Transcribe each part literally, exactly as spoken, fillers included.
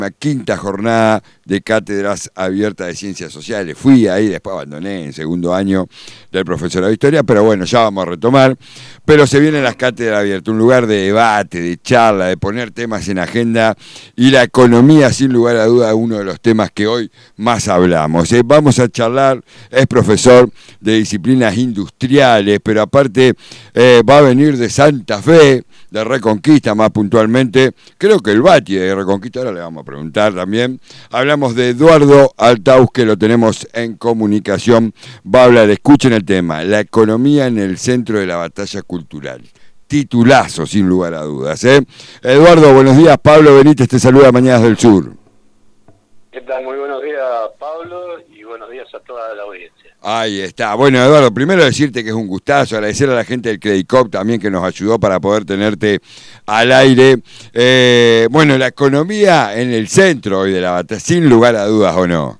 Una quinta jornada de cátedras abiertas de ciencias sociales. Fui ahí, después abandoné en segundo año del profesorado de historia, pero bueno, ya vamos a retomar. Pero se vienen las cátedras abiertas, un lugar de debate, de charla, de poner temas en agenda, y la economía, sin lugar a duda, uno de los temas que hoy más hablamos. Eh, vamos a charlar, es profesor de disciplinas industriales, pero aparte eh, va a venir de Santa Fe, de Reconquista más puntualmente, creo que el Bati de Reconquista, ahora le vamos a preguntar también. Hablamos de Eduardo Altaus, que lo tenemos en comunicación, va a hablar, escuchen el tema, la economía en el centro de la batalla cultural. Titulazo, sin lugar a dudas, ¿eh? Eduardo, buenos días, Pablo Benítez te saluda, Mañanas del Sur. ¿Qué tal? Muy buenos días, Pablo, y buenos días a toda la audiencia. Ahí está. Bueno, Eduardo, primero decirte que es un gustazo, agradecer a la gente del Credicop también que nos ayudó para poder tenerte al aire. Eh, bueno, la economía en el centro hoy de la batalla, sin lugar a dudas, ¿o no?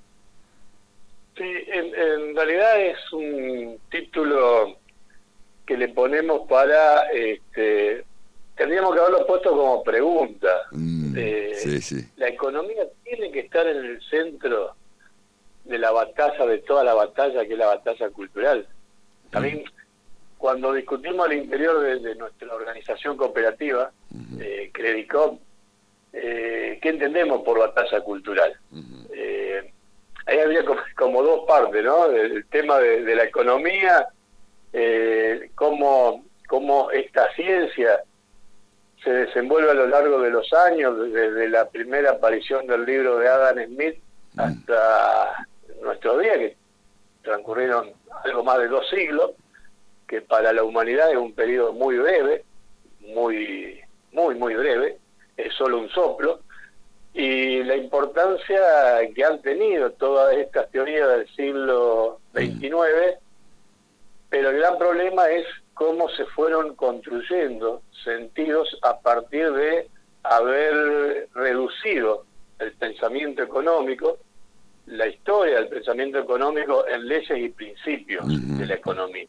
Sí, en, en realidad es un título que le ponemos para... este tendríamos que haberlo puesto como pregunta. Mm, eh, sí, sí. La economía tiene que estar en el centro de la batalla, de toda la batalla, que es la batalla cultural. También, mm. cuando discutimos al interior de, de nuestra organización cooperativa, uh-huh. eh, Credicop, eh, ¿qué entendemos por batalla cultural? Uh-huh. Eh, ahí había como, como dos partes, ¿no? El tema de, de la economía, eh, cómo, cómo esta ciencia se desenvuelve a lo largo de los años, desde la primera aparición del libro de Adam Smith hasta nuestros días, que transcurrieron algo más de dos siglos, que para la humanidad es un periodo muy breve, muy, muy, muy breve, es solo un soplo, y la importancia que han tenido todas estas teorías del siglo veintinueve, pero el gran problema es cómo se fueron construyendo sentidos a partir de haber reducido el pensamiento económico, la historia del pensamiento económico en leyes y principios uh-huh. de la economía.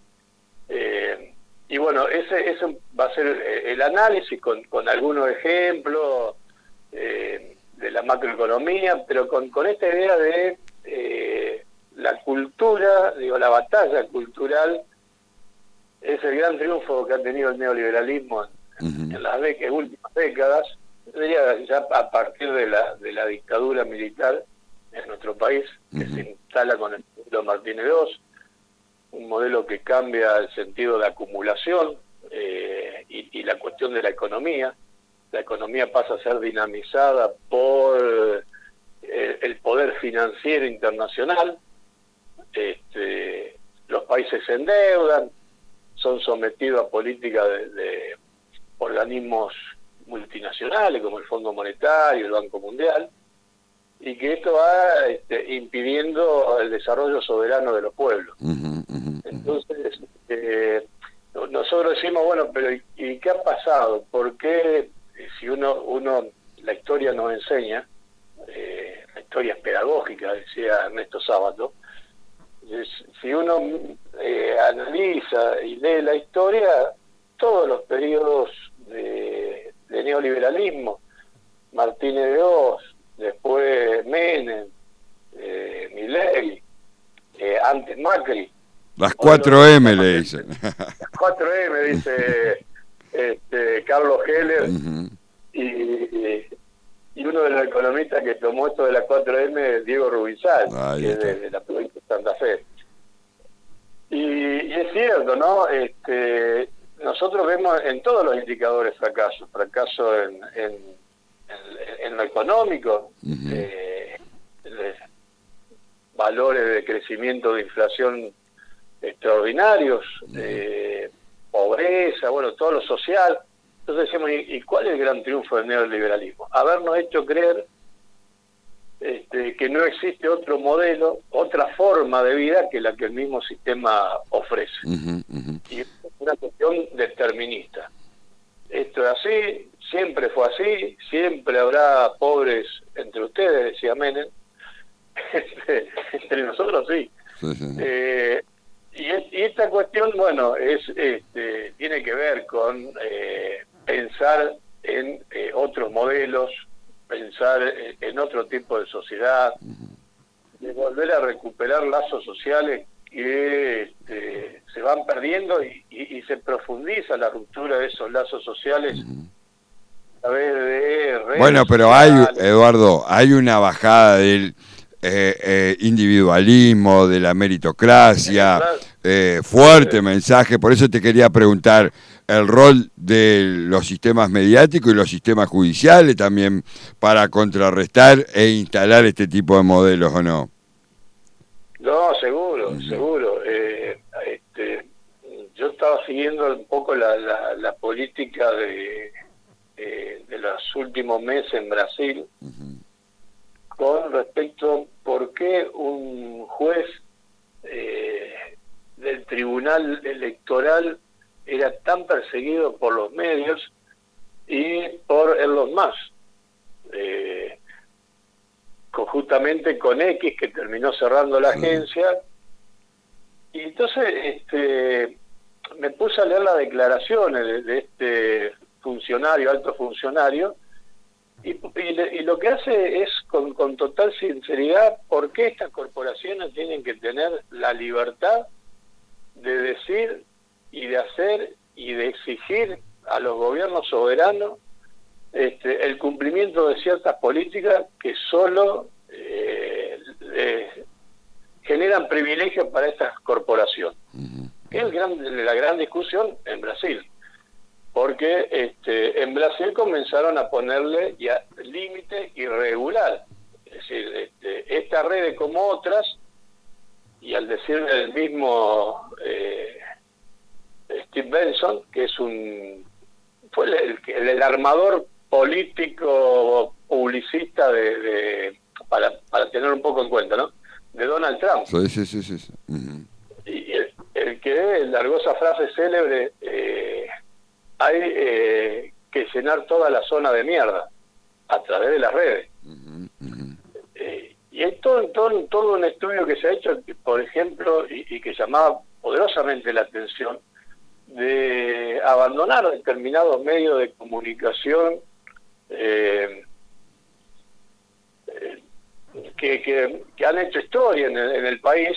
Eh, y bueno, ese, ese va a ser el análisis con, con algunos ejemplos eh, de la macroeconomía, pero con, con esta idea de eh, la cultura, digo, la batalla cultural, es el gran triunfo que ha tenido el neoliberalismo en, uh-huh. en las de- últimas décadas, ya a partir de la, de la dictadura militar en nuestro país, que uh-huh. se instala con el modelo Martínez dos, un modelo que cambia el sentido de acumulación eh, y, y la cuestión de la economía. La economía pasa a ser dinamizada por eh, el poder financiero internacional, este, los países se endeudan, son sometidos a políticas de, de organismos multinacionales como el Fondo Monetario, el Banco Mundial, y que esto va este, impidiendo el desarrollo soberano de los pueblos. Uh-huh, uh-huh. Entonces, eh, nosotros decimos, bueno, pero ¿y, y qué ha pasado? ¿Por qué si uno, uno la historia nos enseña, eh, la historia es pedagógica, decía Ernesto Sábato, si uno eh, analiza y lee la historia, todos los periodos de, de neoliberalismo, Martínez dos, después Menem, eh, Milei, eh, antes Macri. Las cuatro eme le dicen. Las cuatro eme, dice este, Carlos Heller, uh-huh. y, y uno de los economistas que tomó esto de las cuatro eme es Diego Rubinzal, que es de, de la provincia de Santa Fe. Y, y es cierto, ¿no? Este, nosotros vemos en todos los indicadores fracaso, fracaso en, en, en, en lo económico, uh-huh. eh, valores de crecimiento de inflación extraordinarios, uh-huh. eh, pobreza, bueno, todo lo social. Entonces decimos, ¿y, ¿y cuál es el gran triunfo del neoliberalismo? Habernos hecho creer Este, que no existe otro modelo, otra forma de vida que la que el mismo sistema ofrece. Uh-huh, uh-huh. Y es una cuestión determinista. Esto es así, siempre fue así, siempre habrá pobres entre ustedes, decía Menem. Entre nosotros sí. Sí, sí. Eh, y, es, y esta cuestión, bueno, es este, tiene que ver con eh, pensar en eh, otros modelos pensar en, en otro tipo de sociedad, de volver a recuperar lazos sociales que este, se van perdiendo y, y, y se profundiza la ruptura de esos lazos sociales a través de redes Bueno, pero sociales. hay, Eduardo, hay una bajada del eh, eh, individualismo, de la meritocracia, Claro. eh, fuerte mensaje, por eso te quería preguntar el rol de los sistemas mediáticos y los sistemas judiciales también para contrarrestar e instalar este tipo de modelos, ¿o no? No, seguro, Uh-huh. seguro. Eh, este, yo estaba siguiendo un poco la, la, la política de, eh, de los últimos meses en Brasil, uh-huh, con respecto a por qué un juez eh, del Tribunal Electoral era tan perseguido por los medios y por Elon Musk. Eh, conjuntamente con X, que terminó cerrando la agencia, y entonces este, me puse a leer las declaraciones de, de este funcionario, alto funcionario, y, y, y lo que hace es con, con total sinceridad por qué estas corporaciones tienen que tener la libertad de decir y de hacer y de exigir a los gobiernos soberanos Este, el cumplimiento de ciertas políticas que solo eh, eh, generan privilegios para estas corporaciones. Uh-huh. Es el gran, la gran discusión en Brasil, porque este, en Brasil comenzaron a ponerle ya límites y regular. Es decir, este, esta red como otras, y al decirle el mismo eh, Steve Benson, que es un fue el, el, el armador político publicista de, de para, para tener un poco en cuenta, ¿no? De Donald Trump. Sí, sí, sí, sí, sí. Uh-huh. Y el, el que largó esa frase célebre, eh, hay eh, que llenar toda la zona de mierda a través de las redes. Uh-huh. Uh-huh. Eh, y hay todo, todo, todo un estudio que se ha hecho, por ejemplo, y, y que llamaba poderosamente la atención, de abandonar determinados medios de comunicación Eh, eh, que, que, que han hecho historia en el, en el país,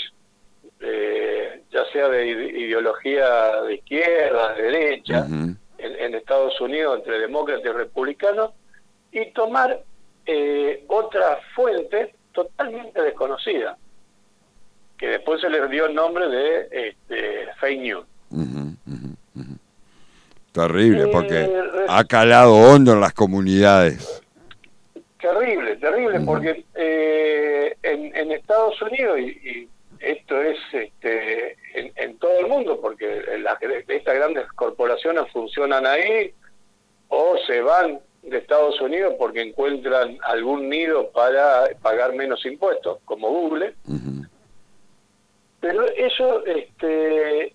eh, ya sea de ideología de izquierda, de derecha, uh-huh, en, en Estados Unidos entre demócratas y republicanos, y tomar eh, otra fuente totalmente desconocida, que después se les dio el nombre de este, fake news. Uh-huh, uh-huh, uh-huh. Terrible, porque eh, ha calado hondo en las comunidades. Terrible, terrible, uh-huh, porque eh, en, en Estados Unidos, y, y esto es este, en, en todo el mundo, porque las, estas grandes corporaciones funcionan ahí, o se van de Estados Unidos porque encuentran algún nido para pagar menos impuestos, como Google. Uh-huh. Pero eso este,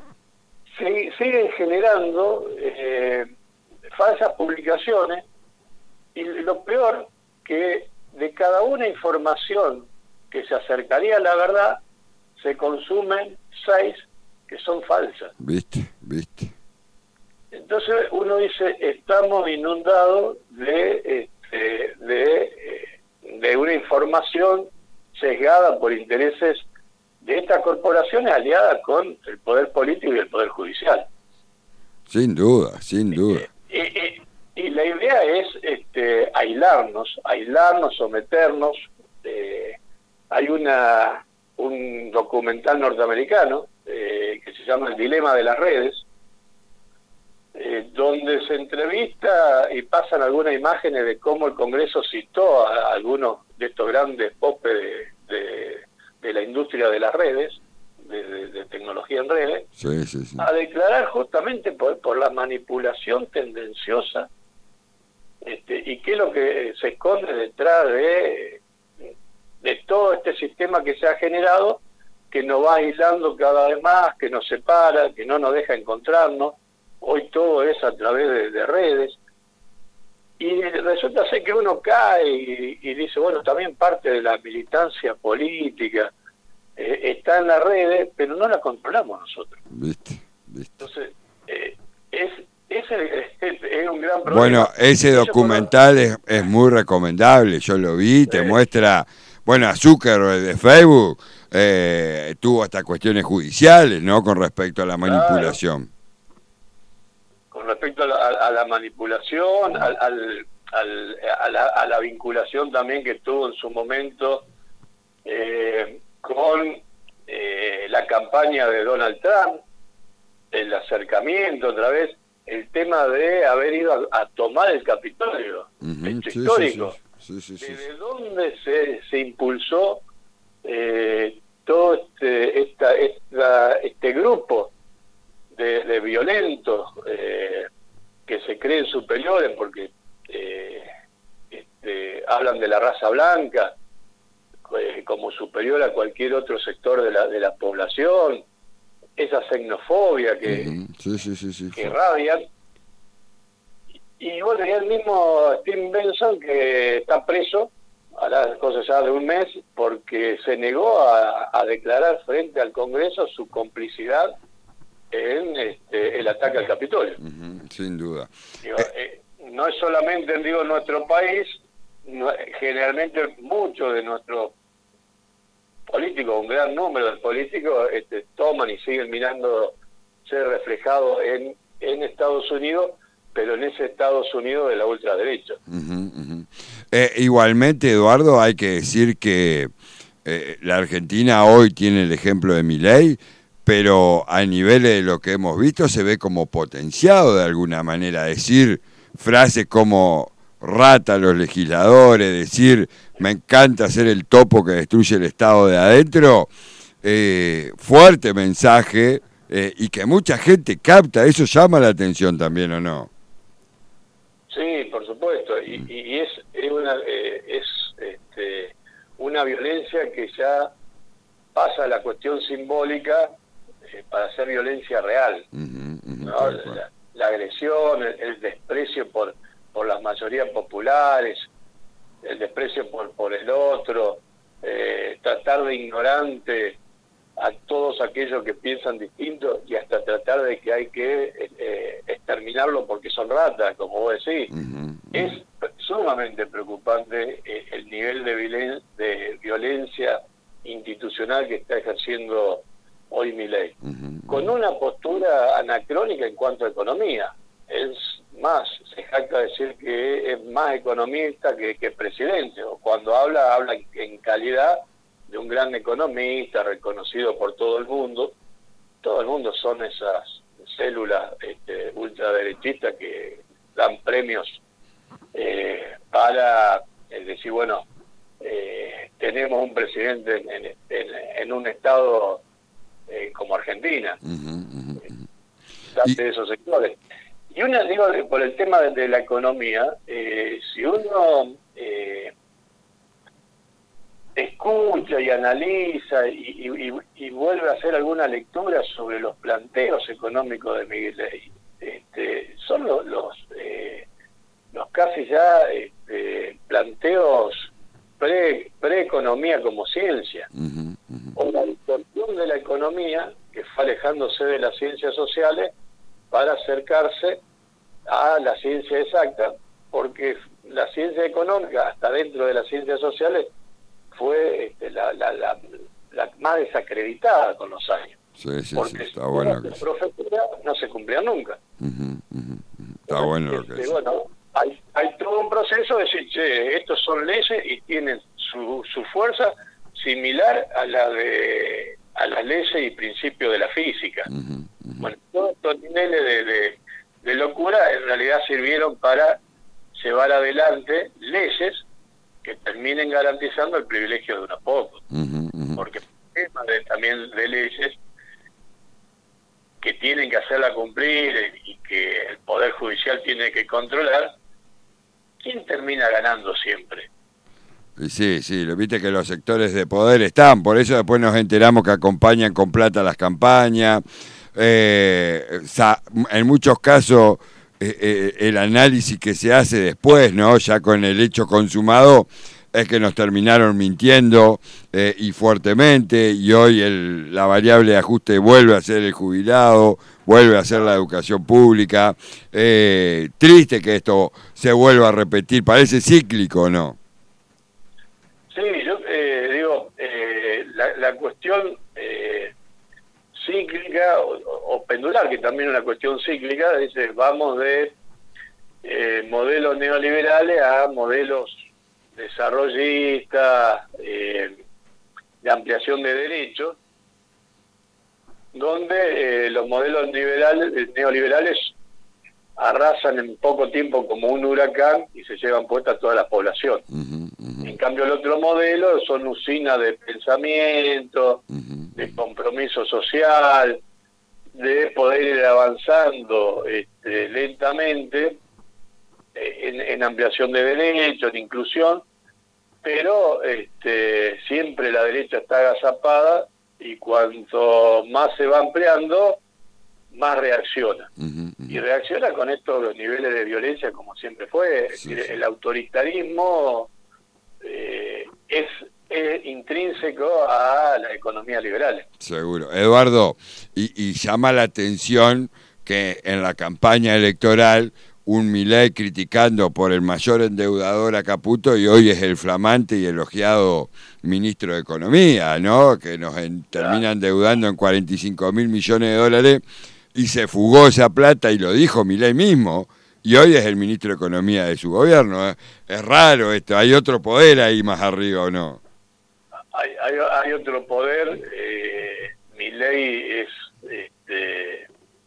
siguen generando eh, falsas publicaciones, y lo peor, que de cada una información que se acercaría a la verdad, se consumen seis que son falsas. ¿Viste? ¿Viste? Entonces uno dice, estamos inundados de, este, de, de una información sesgada por intereses de estas corporaciones aliadas con el poder político y el poder judicial. Sin duda, sin duda. Y, y, y la idea es este, aislarnos, aislarnos, someternos. Eh, hay una un documental norteamericano eh, que se llama El dilema de las redes, eh, donde se entrevista y pasan algunas imágenes de cómo el Congreso citó a, a algunos de estos grandes popes de, de de la industria de las redes, de, de, de tecnología en redes, sí, sí, sí, a declarar justamente por, por la manipulación tendenciosa, este, y qué es lo que se esconde detrás de, de todo este sistema que se ha generado, que nos va aislando cada vez más, que nos separa, que no nos deja encontrarnos. Hoy todo es a través de, de redes. Y resulta ser que uno cae y, y dice, bueno, también parte de la militancia política eh, está en las redes, pero no la controlamos nosotros. ¿Viste? ¿Viste? Entonces, eh, es ese es, es un gran problema. Bueno, ese Eso documental es, es muy recomendable, yo lo vi, te Sí. muestra, bueno, a Zuckerberg de Facebook eh, tuvo hasta cuestiones judiciales, ¿no? Con respecto a la Claro. manipulación. Con respecto a la, a, a la manipulación, al, al, al, a, la, a la vinculación también que tuvo en su momento eh, con eh, la campaña de Donald Trump, el acercamiento otra vez, el tema de haber ido a, a tomar el Capitolio, Uh-huh, hecho sí, histórico. Sí, sí, sí, sí, ¿Desde sí. dónde se, se impulsó eh, todo este, esta, esta, este grupo de, de violentos eh, que se creen superiores porque eh, este, hablan de la raza blanca eh, como superior a cualquier otro sector de la, de la población, esa xenofobia que, Uh-huh, sí, sí, sí, sí, que sí. rabian? Y bueno, y el mismo Steve Benson, que está preso a las cosas ya de un mes porque se negó a, a declarar frente al Congreso su complicidad en este, el ataque al Capitolio. Uh-huh, sin duda. Digo, eh, no es solamente, digo, nuestro país, no, generalmente muchos de nuestros políticos, un gran número de políticos, este, toman y siguen mirando ser reflejados en, en Estados Unidos, pero en ese Estados Unidos de la ultraderecha. Uh-huh, uh-huh. Eh, igualmente, Eduardo, hay que decir que eh, la Argentina hoy tiene el ejemplo de Milei, pero a nivel de lo que hemos visto se ve como potenciado de alguna manera. Decir frases como rata a los legisladores, decir me encanta ser el topo que destruye el Estado de adentro, eh, fuerte mensaje eh, y que mucha gente capta, eso llama la atención también, ¿o no? Sí, por supuesto, y, y, y es, es, una, eh, es este, una violencia que ya pasa a la cuestión simbólica eh, para ser violencia real, Uh-huh, uh-huh, ¿no? la, la agresión, el, el desprecio por, por las mayorías populares, el desprecio por, por el otro, eh, tratar de ignorante a todos aquellos que piensan distinto y hasta tratar de que hay que eh, exterminarlo porque son ratas, como vos decís. Uh-huh, uh-huh. Es sumamente preocupante eh, el nivel de, violen de violencia institucional que está ejerciendo hoy Milei, Uh-huh, uh-huh. con una postura anacrónica en cuanto a economía. Es más, se jacta decir que es más economista que, que presidente, o cuando habla, habla en calidad de un gran economista reconocido por todo el mundo. Todo el mundo son esas células este, ultraderechistas que dan premios eh, para eh, decir, bueno, eh, tenemos un presidente en, en, en, en un estado eh, como Argentina, Uh-huh, uh-huh, uh-huh. de Y- esos sectores. Y una, digo, por el tema de, de la economía, eh, si uno eh, escucha y analiza y, y, y vuelve a hacer alguna lectura sobre los planteos económicos de Milei, este, son los los, eh, los casi ya este, planteos pre preeconomía como ciencia, Uh-huh, uh-huh. o la distorsión de la economía que fue alejándose de las ciencias sociales para acercarse a la ciencia exacta, porque la ciencia económica, hasta dentro de las ciencias sociales, fue este, la, la, la, la más desacreditada con los años. Sí, sí, sí, Porque está bueno las que sí. profecías no se cumplían nunca. Uh-huh, uh-huh, uh-huh. Está bueno lo que Este, es. bueno, hay, hay todo un proceso de decir, che, estos son leyes y tienen su, su fuerza similar a la de a las leyes y principios de la física. Uh-huh, uh-huh. Bueno, todos estos niveles de, de, de locura en realidad sirvieron para llevar adelante leyes que terminen garantizando el privilegio de unos pocos. Uh-huh, uh-huh. Porque el tema de, también de leyes que tienen que hacerla cumplir y que el Poder Judicial tiene que controlar, ¿quién termina ganando siempre? Y sí, sí, lo viste que los sectores de poder están, por eso después nos enteramos que acompañan con plata las campañas. Eh, sa- en muchos casos eh, eh, el análisis que se hace después, ¿no? Ya con el hecho consumado, es que nos terminaron mintiendo eh, y fuertemente, y hoy el, la variable de ajuste vuelve a ser el jubilado, vuelve a ser la educación pública. Eh, triste que esto se vuelva a repetir, parece cíclico, ¿no? Sí, yo eh, digo, eh, la, la cuestión eh, cíclica o, o pendular, que también es una cuestión cíclica, dice, vamos de eh, modelos neoliberales a modelos desarrollistas, eh, de ampliación de derechos, donde eh, los modelos liberales, neoliberales arrasan en poco tiempo como un huracán y se llevan puesta toda la población. Uh-huh, uh-huh. En cambio, el otro modelo son usinas de pensamiento, uh-huh, de compromiso social, de poder ir avanzando este, lentamente en, en ampliación de derechos, en inclusión, pero este, siempre la derecha está agazapada y cuanto más se va ampliando, más reacciona. Uh-huh, uh-huh. Y reacciona con estos niveles de violencia como siempre fue. Sí, es decir, sí. El autoritarismo eh, es, es intrínseco a la economía liberal. Seguro. Eduardo, y, y llama la atención que en la campaña electoral un Milei criticando por el mayor endeudador a Caputo y hoy es el flamante y elogiado ministro de Economía, ¿no? Que nos en, termina endeudando en cuarenta y cinco mil millones de dólares y se fugó esa plata y lo dijo Milei mismo y hoy es el ministro de Economía de su gobierno. ¿eh? Es raro esto, hay otro poder ahí más arriba, ¿o no? Hay, hay, hay otro poder, eh, Milei es este,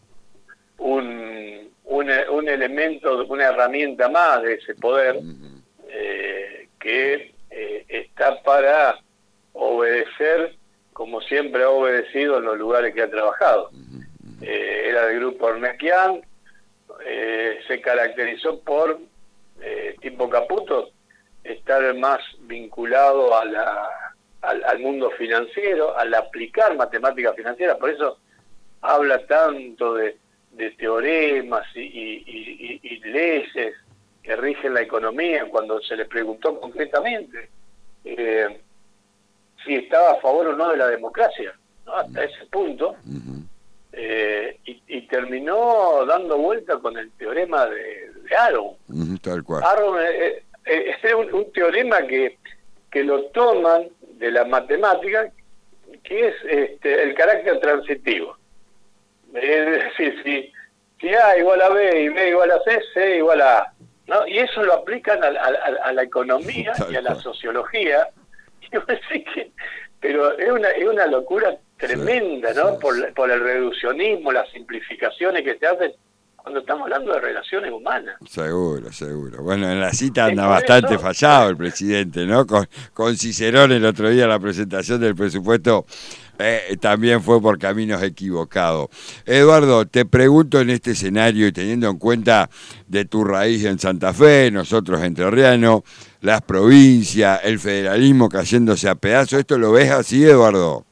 un... Un, un elemento, una herramienta más de ese poder uh-huh. eh, que eh, está para obedecer como siempre ha obedecido en los lugares que ha trabajado. Uh-huh. Eh, era del grupo Ornequian, eh, se caracterizó por, eh, tipo Caputo, estar más vinculado a la, al, al mundo financiero, al aplicar matemática financiera, por eso habla tanto de de teoremas y, y, y, y leyes que rigen la economía, cuando se le preguntó concretamente eh, si estaba a favor o no de la democracia, ¿no? Hasta ese punto, uh-huh. eh, y, y terminó dando vuelta con el teorema de, de Aron. Uh-huh, tal cual. Aron es, es, es un, un teorema que, que lo toman de la matemática, que es este, el carácter transitivo. Es decir, si, si A igual a B y B igual a C, C igual a A, ¿no? Y eso lo aplican a, a, a la economía y a la sociología. Y que, pero es una, es una locura tremenda, sí, ¿no? Sí, por, por el reduccionismo, las simplificaciones que se hacen cuando estamos hablando de relaciones humanas. Seguro, seguro. Bueno, en la cita anda bastante eso fallado el presidente, ¿no? Con, con Cicerón el otro día la presentación del presupuesto eh, también fue por caminos equivocados. Eduardo, te pregunto en este escenario y teniendo en cuenta de tu raíz en Santa Fe, nosotros entrerrianos, las provincias, el federalismo cayéndose a pedazos, ¿esto lo ves así, Eduardo?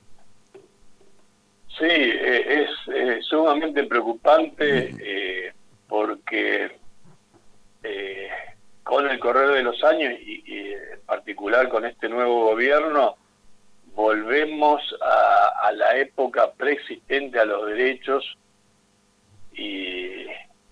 Sí, eh, es eh, sumamente preocupante eh, porque eh, con el correr de los años y, y en particular con este nuevo gobierno volvemos a, a la época preexistente a los derechos y,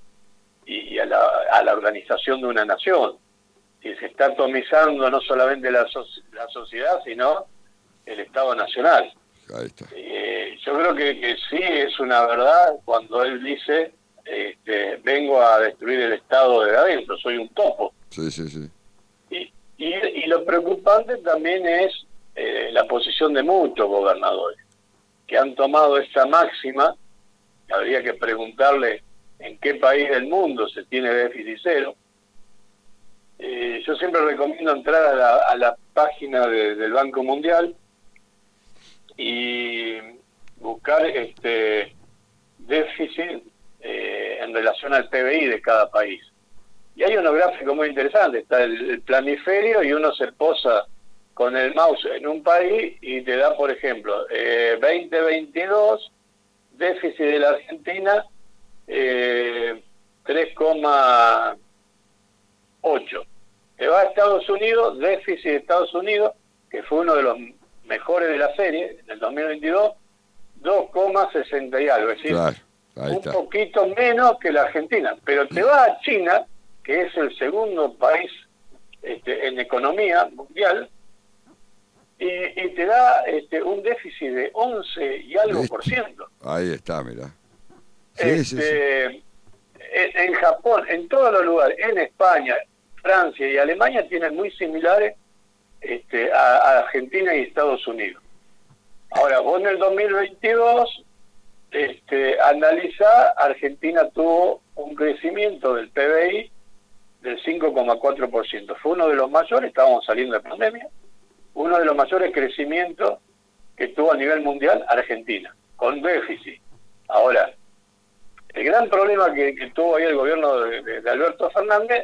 y a, la, a la organización de una nación. Y se está atomizando no solamente la, so la sociedad, sino el Estado Nacional. Ahí está. Eh, yo creo que, que sí es una verdad cuando él dice este, vengo a destruir el Estado de adentro, soy un topo. Sí, sí, sí. Y, y, y lo preocupante también es eh, la posición de muchos gobernadores que han tomado esa máxima. Habría que preguntarle en qué país del mundo se tiene déficit cero. Eh, yo siempre recomiendo entrar a la, a la página de, del Banco Mundial y buscar este déficit eh, en relación al P B I de cada país. Y hay unos gráficos muy interesantes, está el, el planiferio y uno se posa con el mouse en un país y te da, por ejemplo, eh, veinte veintidós, déficit de la Argentina eh, tres coma ocho. te va a Estados Unidos, déficit de Estados Unidos, que fue uno de los mejores de la serie, en el dos mil veintidós, dos coma sesenta y algo, es decir, claro, ahí un está. poquito menos que la Argentina. Pero te va a China, que es el segundo país este, en economía mundial, y, y te da este, un déficit de once y algo por ciento. Ahí está, mirá. Sí, este, sí, sí. En, en Japón, en todos los lugares, en España, Francia y Alemania tienen muy similares este, a, a Argentina y Estados Unidos. Ahora, vos en el dos mil veintidós, este, analizá, Argentina tuvo un crecimiento del P B I del cinco coma cuatro por ciento. Fue uno de los mayores, estábamos saliendo de pandemia, uno de los mayores crecimientos que tuvo a nivel mundial Argentina, con déficit. Ahora, el gran problema que, que tuvo ahí el gobierno de, de, de Alberto Fernández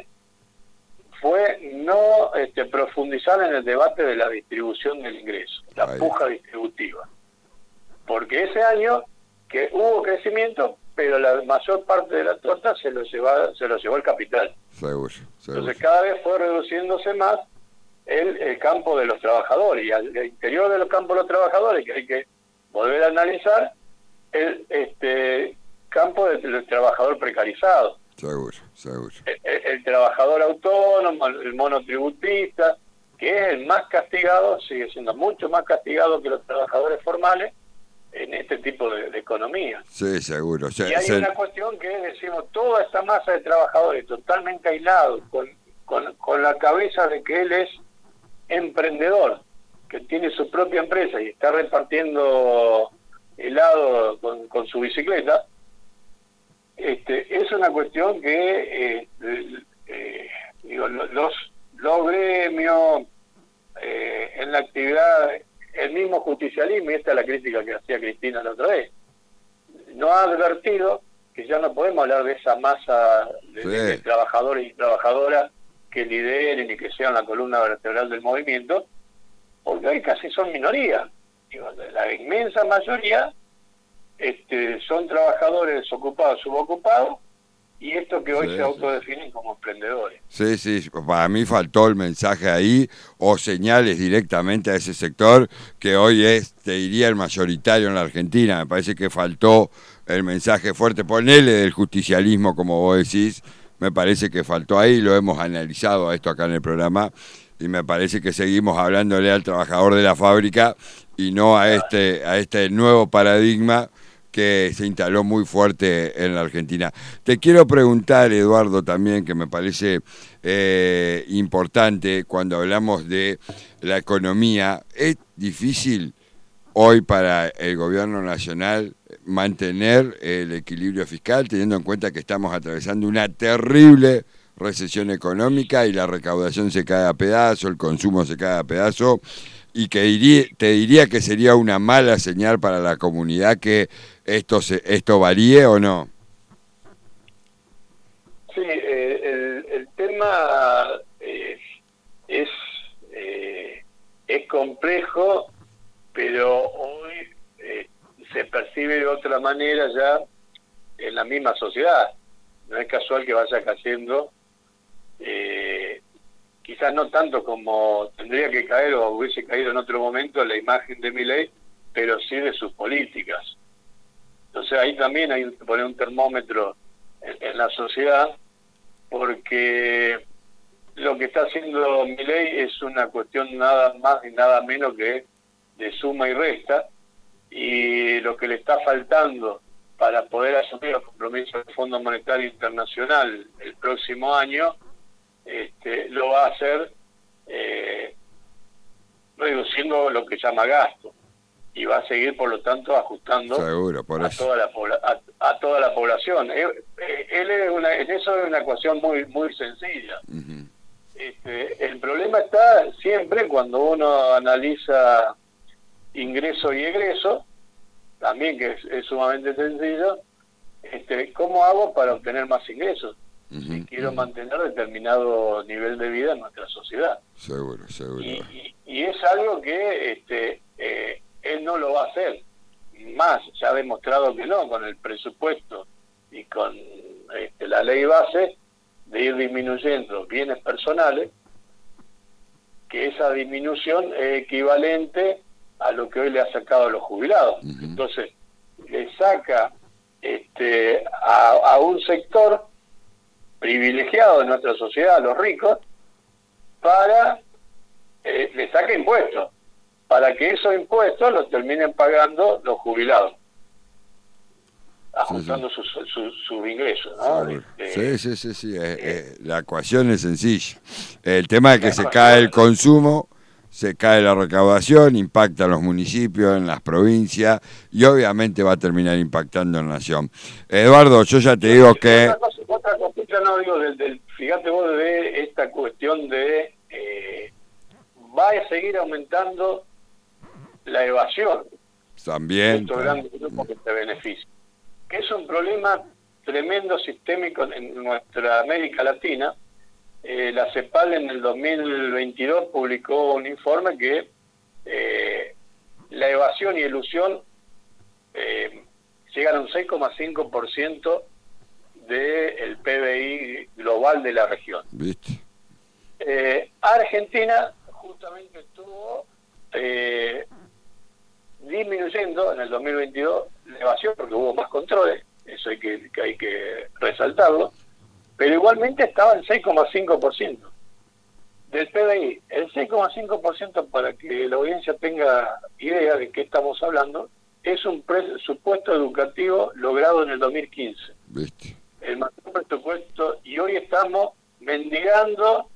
fue no este, profundizar en el debate de la distribución del ingreso, la Ahí. puja distributiva. Porque ese año que hubo crecimiento, pero la mayor parte de la torta se lo llevó, se lo llevó el capital. Seguro, seguro. Entonces cada vez fue reduciéndose más el, el campo de los trabajadores, y al interior de los campos de los trabajadores, que hay que volver a analizar, el este campo del, del trabajador precarizado. Seguro, seguro. El, el, el trabajador autónomo, el monotributista, que es el más castigado, sigue siendo mucho más castigado que los trabajadores formales en este tipo de, de economía. Sí, seguro. Se, y hay se... una cuestión que es, decimos, toda esta masa de trabajadores totalmente aislados, con, con, con la cabeza de que él es emprendedor, que tiene su propia empresa y está repartiendo helado con, con su bicicleta. Este, es una cuestión que eh, eh, digo, los, los gremios eh, en la actividad, el mismo justicialismo, y esta es la crítica que hacía Cristina la otra vez, no ha advertido que ya no podemos hablar de esa masa de, sí. de trabajadores y trabajadoras que lideren y que sean la columna vertebral del movimiento, porque hoy casi son minoría. Digo, la inmensa mayoría Este, son trabajadores desocupados, subocupados, y estos que hoy sí, se autodefinen sí. como emprendedores. Sí, sí, para mí faltó el mensaje ahí, o señales directamente a ese sector, que hoy es, te diría, el mayoritario en la Argentina. Me parece que faltó el mensaje fuerte, ponele del justicialismo, como vos decís, me parece que faltó ahí, lo hemos analizado a esto acá en el programa, y me parece que seguimos hablándole al trabajador de la fábrica, y no a este, a este nuevo paradigma que se instaló muy fuerte en la Argentina. Te quiero preguntar, Eduardo, también, que me parece eh, importante cuando hablamos de la economía, ¿es difícil hoy para el gobierno nacional mantener el equilibrio fiscal, teniendo en cuenta que estamos atravesando una terrible recesión económica y la recaudación se cae a pedazos, el consumo se cae a pedazos, y que diría, te diría que sería una mala señal para la comunidad que esto se, esto varíe o no? Sí, eh, el, el tema eh, es eh, es complejo, pero hoy eh, se percibe de otra manera ya en la misma sociedad. No es casual que vaya cayendo, eh, quizás no tanto como tendría que caer o hubiese caído en otro momento la imagen de Milei, pero sí de sus políticas. Entonces ahí también hay que poner un termómetro en, en la sociedad, porque lo que está haciendo Milei es una cuestión nada más y nada menos que de suma y resta, y lo que le está faltando para poder asumir los compromisos del Fondo Monetario Internacional el próximo año, este, lo va a hacer eh, reduciendo lo que llama gasto, y va a seguir, por lo tanto, ajustando Seguro, por a, eso. toda la pobla a, a toda la población. Él, él es una, en eso es una ecuación muy muy sencilla. Uh-huh. Este, el problema está siempre cuando uno analiza ingreso y egreso, también que es, es sumamente sencillo. Este, ¿cómo hago para obtener más ingresos? Uh-huh, si quiero uh-huh. mantener determinado nivel de vida en nuestra sociedad. Seguro, seguro. Y, y, y es algo que este, eh, él no lo va a hacer. Más, ya ha demostrado que no, con el presupuesto y con este, la ley base de ir disminuyendo bienes personales, que esa disminución es equivalente a lo que hoy le ha sacado a los jubilados. Uh-huh. Entonces, le saca este, a, a un sector privilegiado de nuestra sociedad, a los ricos, para, eh, le saca impuestos, para que esos impuestos los terminen pagando los jubilados, ajustando sí, sí. sus su, su ingresos, ¿no? Sí, este, sí, sí, sí, sí. Eh, eh, la ecuación es sencilla. El tema es que se cae el consumo, se cae la recaudación, impacta en los municipios, en las provincias, y obviamente va a terminar impactando en la nación. Eduardo, yo ya te digo que... Otra cosa, otra cosita, no digo, del, del, fíjate vos de esta cuestión de... Eh, va a seguir aumentando la evasión. También. Estos grandes grupos que te benefician. Que es un problema tremendo sistémico en nuestra América Latina. Eh, la CEPAL en el dos mil veintidós publicó un informe que eh, la evasión y elusión eh, llegan a un seis coma cinco por ciento del P B I global de la región. ¿Viste? Eh, Argentina justamente estuvo eh, disminuyendo en el dos mil veintidós la evasión porque hubo más controles, eso hay que, que hay que resaltarlo, pero igualmente estaba en seis coma cinco por ciento del P B I. El seis coma cinco por ciento, para que la audiencia tenga idea de qué estamos hablando, es un presupuesto educativo logrado en el dos mil quince. ¿Viste? El mayor presupuesto, y hoy estamos mendigando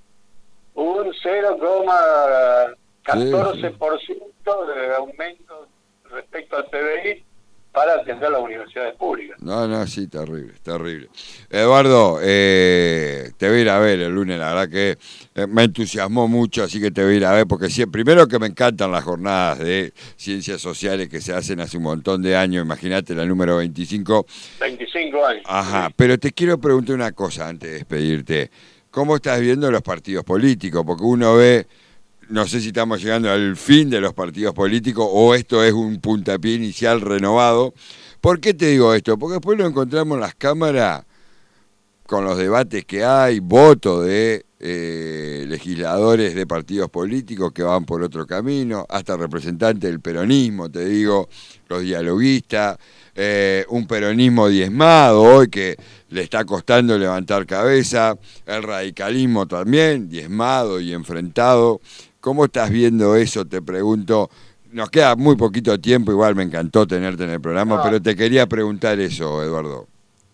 un cero coma catorce por ciento sí, sí. de aumento respecto al P B I para atender las universidades públicas. No, no, sí, terrible, terrible. Eduardo, eh, te voy a ir a ver el lunes, la verdad que eh, me entusiasmó mucho, así que te voy a ir a ver, porque sí, primero que me encantan las jornadas de ciencias sociales que se hacen hace un montón de años, imagínate la número veinticinco. veinticinco años. Ajá, sí. Pero te quiero preguntar una cosa antes de despedirte. ¿Cómo estás viendo los partidos políticos? Porque uno ve... No sé si estamos llegando al fin de los partidos políticos o esto es un puntapié inicial renovado. ¿Por qué te digo esto? Porque después lo encontramos en las cámaras con los debates que hay, votos de eh, legisladores de partidos políticos que van por otro camino, hasta representantes del peronismo, te digo, los dialoguistas, eh, un peronismo diezmado hoy que le está costando levantar cabeza, el radicalismo también, diezmado y enfrentado. ¿Cómo estás viendo eso? Te pregunto. Nos queda muy poquito tiempo, igual me encantó tenerte en el programa, no. pero te quería preguntar eso, Eduardo.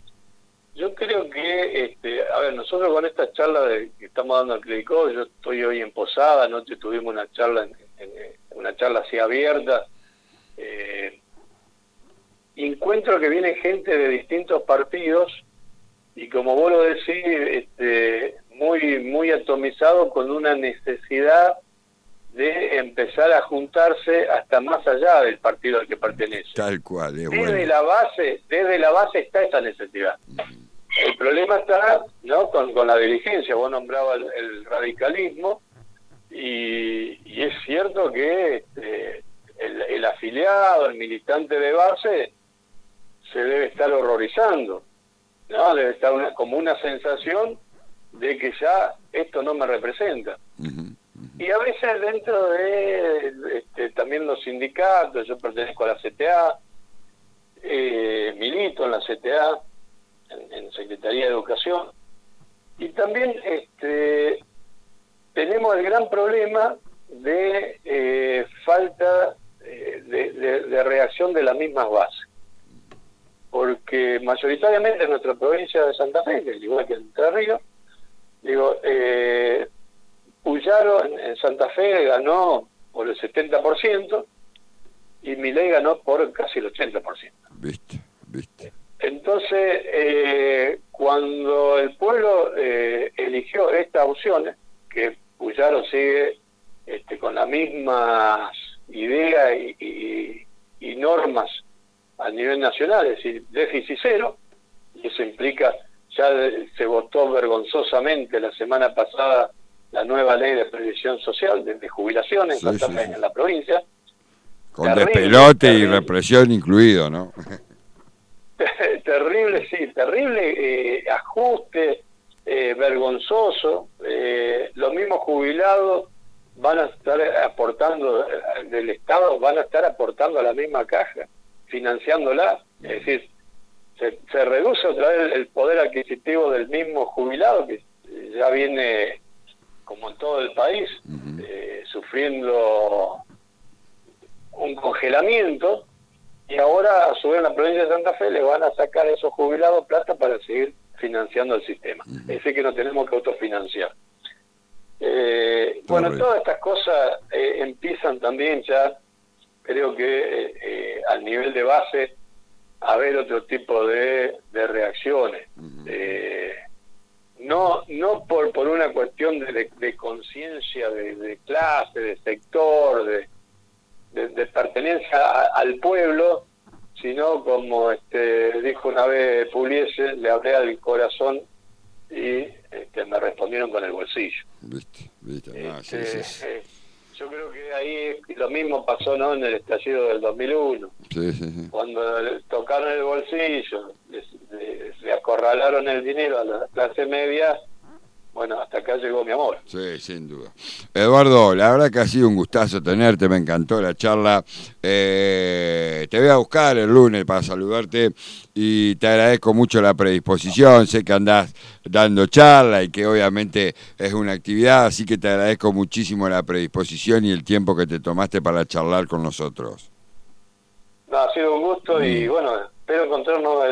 Yo creo que, este, a ver, nosotros con esta charla de, que estamos dando al Credicó, yo estoy hoy en Posada, anoche tuvimos una charla, en, en, una charla así abierta, eh, encuentro que viene gente de distintos partidos y como vos lo decís, este, muy, muy atomizado con una necesidad de empezar a juntarse hasta más allá del partido al que pertenece. Tal cual, es desde bueno. la base, desde la base está esa necesidad. Uh-huh. El problema está, ¿no?, con, con la dirigencia. Vos nombrabas el, el radicalismo y, y es cierto que este, el, el afiliado, el militante de base se debe estar horrorizando, ¿no? Debe estar una, como una sensación de que ya esto no me representa. Uh-huh. Y a veces dentro de este, también los sindicatos, yo pertenezco a la C T A, eh, milito en la C T A, en, en Secretaría de Educación, y también este, tenemos el gran problema de eh, falta eh, de, de, de reacción de las mismas bases, porque mayoritariamente en nuestra provincia de Santa Fe, que igual que en Entre Ríos, digo, eh, Puyaro en, en Santa Fe ganó por el setenta por ciento y Milei ganó por casi el ochenta por ciento. Viste, viste. Entonces, eh, cuando el pueblo eh, eligió estas opciones, que Puyaro sigue este, con las mismas ideas y, y, y normas a nivel nacional, es decir, déficit cero, y eso implica, ya de, se votó vergonzosamente la semana pasada la nueva ley de previsión social, de, de jubilación en, sí, Santa Fe, sí, sí. en la provincia. Con terrible, despelote terrible. Y represión incluido, ¿no? terrible, sí, terrible eh, ajuste, eh, vergonzoso. Eh, los mismos jubilados van a estar aportando, del Estado van a estar aportando a la misma caja, financiándola, es decir, se, se reduce otra vez el poder adquisitivo del mismo jubilado, que ya viene, como en todo el país, uh-huh. eh, sufriendo un congelamiento, y ahora a su vez en la provincia de Santa Fe le van a sacar a esos jubilados plata para seguir financiando el sistema. Uh-huh. Es decir, que nos tenemos que autofinanciar. Eh, bueno, todas estas cosas eh, empiezan también ya, creo que eh, eh, al nivel de base, a haber otro tipo de, de reacciones. Uh-huh. eh, no no por por una cuestión de, de, de conciencia de, de clase, de sector, de, de, de pertenencia a, al pueblo, sino como este dijo una vez Pugliese, le hablé al corazón y este, me respondieron con el bolsillo. Viste, viste, no, este, sí, sí. Eh, yo creo que ahí lo mismo pasó, ¿no?, en el estallido del dos mil uno. Sí, sí, sí. Cuando le tocaron el bolsillo, les, les, le acorralaron el dinero a la clase media. Bueno, hasta acá llegó mi amor. Sí, sin duda. Eduardo, la verdad que ha sido un gustazo tenerte, me encantó la charla. Eh, te voy a buscar el lunes para saludarte y te agradezco mucho la predisposición. Sé que andás dando charla y que obviamente es una actividad, así que te agradezco muchísimo la predisposición y el tiempo que te tomaste para charlar con nosotros. No, ha sido un gusto y bueno, espero encontrarnos